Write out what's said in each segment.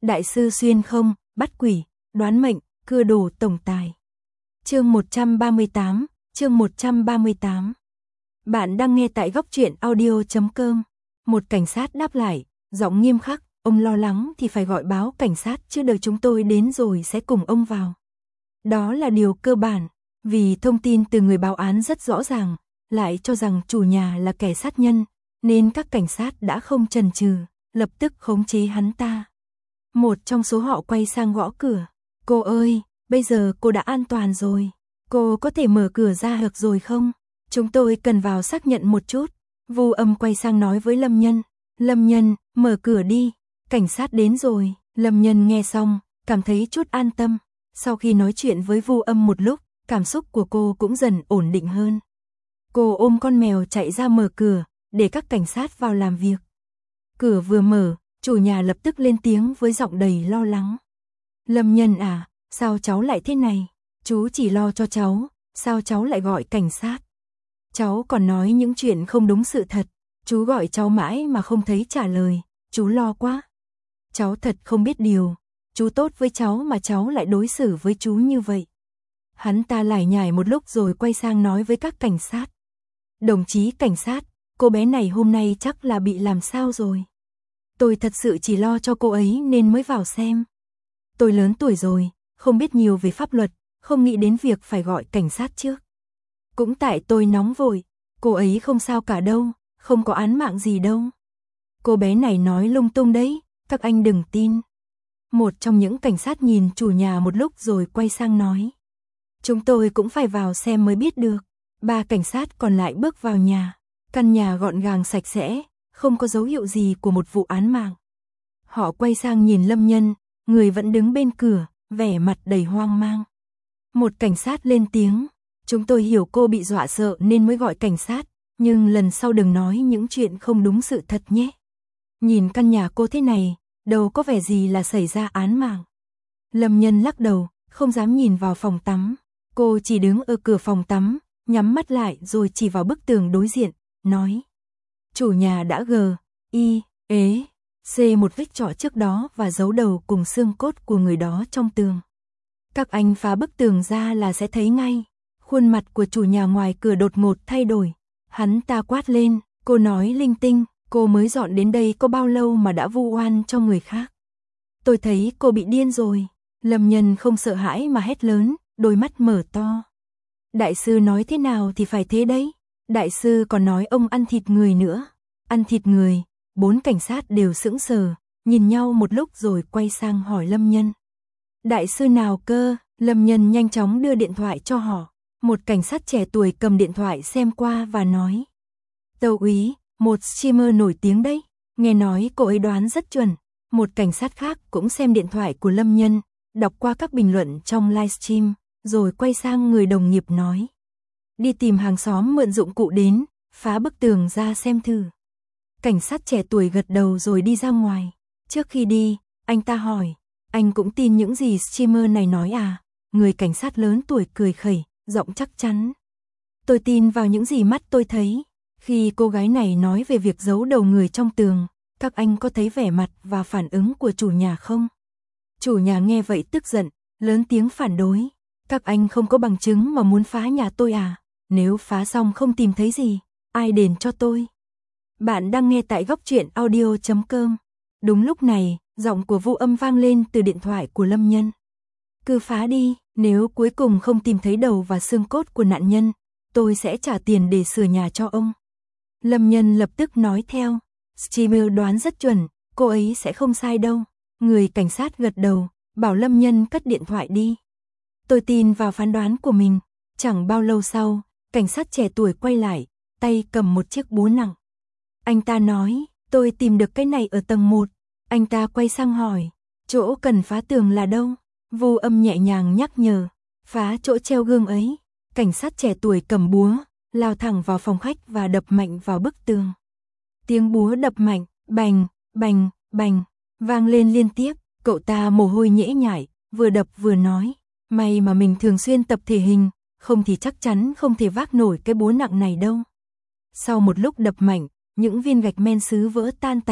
Đại sư xuyên không, bắt quỷ, đoán mệnh, cưa đồ tổng tài. Chương 138, chương 138. Bạn đang nghe tại góc truyện audio.com. Một cảnh sát đáp lại, giọng nghiêm khắc, ông lo lắng thì phải gọi báo cảnh sát chứ đợi chúng tôi đến rồi sẽ cùng ông vào. Đó là điều cơ bản, vì thông tin từ người báo án rất rõ ràng, lại cho rằng chủ nhà là kẻ sát nhân, nên các cảnh sát đã không chần chừ, lập tức khống chế hắn ta. Một trong số họ quay sang gõ cửa. Cô ơi, bây giờ cô đã an toàn rồi. Cô có thể mở cửa ra được rồi không? Chúng tôi cần vào xác nhận một chút. Vu Âm quay sang nói với Lâm Nhân. Lâm Nhân, mở cửa đi. Cảnh sát đến rồi. Lâm Nhân nghe xong, cảm thấy chút an tâm. Sau khi nói chuyện với Vu Âm một lúc, cảm xúc của cô cũng dần ổn định hơn. Cô ôm con mèo chạy ra mở cửa, để các cảnh sát vào làm việc. Cửa vừa mở, chủ nhà lập tức lên tiếng với giọng đầy lo lắng. Lâm Nhân à, sao cháu lại thế này? Chú chỉ lo cho cháu, sao cháu lại gọi cảnh sát? Cháu còn nói những chuyện không đúng sự thật, chú gọi cháu mãi mà không thấy trả lời, chú lo quá. Cháu thật không biết điều, chú tốt với cháu mà cháu lại đối xử với chú như vậy. Hắn ta lải nhải một lúc rồi quay sang nói với các cảnh sát. Đồng chí cảnh sát, cô bé này hôm nay chắc là bị làm sao rồi? Tôi thật sự chỉ lo cho cô ấy nên mới vào xem. Tôi lớn tuổi rồi, không biết nhiều về pháp luật, không nghĩ đến việc phải gọi cảnh sát trước. Cũng tại tôi nóng vội, cô ấy không sao cả đâu, không có án mạng gì đâu. Cô bé này nói lung tung đấy, các anh đừng tin. Một trong những cảnh sát nhìn chủ nhà một lúc rồi quay sang nói. Chúng tôi cũng phải vào xem mới biết được. Ba cảnh sát còn lại bước vào nhà. Căn nhà gọn gàng sạch sẽ, không có dấu hiệu gì của một vụ án mạng. Họ quay sang nhìn Lâm Nhân, người vẫn đứng bên cửa, vẻ mặt đầy hoang mang. Một cảnh sát lên tiếng, chúng tôi hiểu cô bị dọa sợ nên mới gọi cảnh sát, nhưng lần sau đừng nói những chuyện không đúng sự thật nhé. Nhìn căn nhà cô thế này, đâu có vẻ gì là xảy ra án mạng. Lâm Nhân lắc đầu, không dám nhìn vào phòng tắm. Cô chỉ đứng ở cửa phòng tắm, nhắm mắt lại rồi chỉ vào bức tường đối diện, nói. Chủ nhà đã C một vết trọ trước đó và giấu đầu cùng xương cốt của người đó trong tường. Các anh phá bức tường ra là sẽ thấy ngay. Khuôn mặt của chủ nhà ngoài cửa đột ngột thay đổi. Hắn ta quát lên, cô nói linh tinh, cô mới dọn đến đây có bao lâu mà đã vu oan cho người khác. Tôi thấy cô bị điên rồi. Lâm Nhân không sợ hãi mà hét lớn, đôi mắt mở to. Đại sư nói thế nào thì phải thế đấy. Đại sư còn nói ông ăn thịt người nữa. Ăn thịt người, bốn cảnh sát đều sững sờ, nhìn nhau một lúc rồi quay sang hỏi Lâm Nhân. Đại sư nào cơ? Lâm Nhân nhanh chóng đưa điện thoại cho họ. Một cảnh sát trẻ tuổi cầm điện thoại xem qua và nói. Tàu úy, một streamer nổi tiếng đấy. Nghe nói cô ấy đoán rất chuẩn. Một cảnh sát khác cũng xem điện thoại của Lâm Nhân, đọc qua các bình luận trong livestream, rồi quay sang người đồng nghiệp nói. Đi tìm hàng xóm mượn dụng cụ đến, phá bức tường ra xem thử. Cảnh sát trẻ tuổi gật đầu rồi đi ra ngoài. Trước khi đi, anh ta hỏi, anh cũng tin những gì streamer này nói à? Người cảnh sát lớn tuổi cười khẩy, giọng chắc chắn. Tôi tin vào những gì mắt tôi thấy. Khi cô gái này nói về việc giấu đầu người trong tường, các anh có thấy vẻ mặt và phản ứng của chủ nhà không? Chủ nhà nghe vậy tức giận, lớn tiếng phản đối. Các anh không có bằng chứng mà muốn phá nhà tôi à? Nếu phá xong không tìm thấy gì, ai đền cho tôi? Bạn đang nghe tại góc truyện audio.com. Đúng lúc này, giọng của Vu Âm vang lên từ điện thoại của Lâm Nhân. Cứ phá đi, nếu cuối cùng không tìm thấy đầu và xương cốt của nạn nhân, tôi sẽ trả tiền để sửa nhà cho ông. Lâm Nhân lập tức nói theo. Streamer đoán rất chuẩn, cô ấy sẽ không sai đâu. Người cảnh sát gật đầu, bảo Lâm Nhân cất điện thoại đi. Tôi tin vào phán đoán của mình. Chẳng bao lâu sau, cảnh sát trẻ tuổi quay lại, tay cầm một chiếc búa nặng. Anh ta nói, tôi tìm được cái này ở tầng 1. Anh ta quay sang hỏi, chỗ cần phá tường là đâu? Vu Âm nhẹ nhàng nhắc nhở, phá chỗ treo gương ấy. Cảnh sát trẻ tuổi cầm búa, lao thẳng vào phòng khách và đập mạnh vào bức tường. Tiếng búa đập mạnh, bành, bành, bành, vang lên liên tiếp. Cậu ta mồ hôi nhễ nhại, vừa đập vừa nói, may mà mình thường xuyên tập thể hình, không thì chắc chắn không thể vác nổi cái búa nặng này đâu. Sau một lúc đập mạnh, những viên gạch men sứ vỡ tan tành,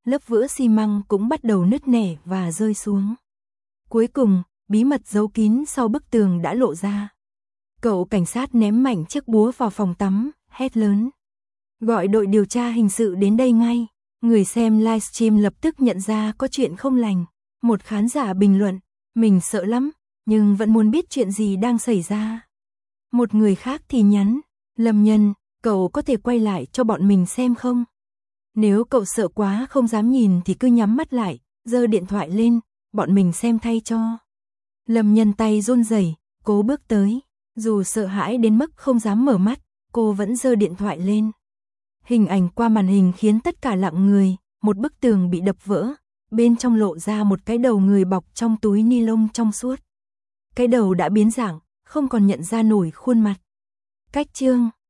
lớp vữa xi măng cũng bắt đầu nứt nẻ và rơi xuống. Cuối cùng, bí mật giấu kín sau bức tường đã lộ ra. Cậu cảnh sát ném mạnh chiếc búa vào phòng tắm, hét lớn. Gọi đội điều tra hình sự đến đây ngay. Người xem livestream lập tức nhận ra có chuyện không lành. Một khán giả bình luận, mình sợ lắm, nhưng vẫn muốn biết chuyện gì đang xảy ra. Một người khác thì nhắn, Lâm Nhân, cậu có thể quay lại cho bọn mình xem không? Nếu cậu sợ quá không dám nhìn thì cứ nhắm mắt lại, giơ điện thoại lên, bọn mình xem thay cho. Lâm Nhân tay run rẩy, cố bước tới, dù sợ hãi đến mức không dám mở mắt, cô vẫn giơ điện thoại lên. Hình ảnh qua màn hình khiến tất cả lặng người, một bức tường bị đập vỡ, bên trong lộ ra một cái đầu người bọc trong túi ni lông trong suốt. Cái đầu đã biến dạng, không còn nhận ra nổi khuôn mặt. Cách chương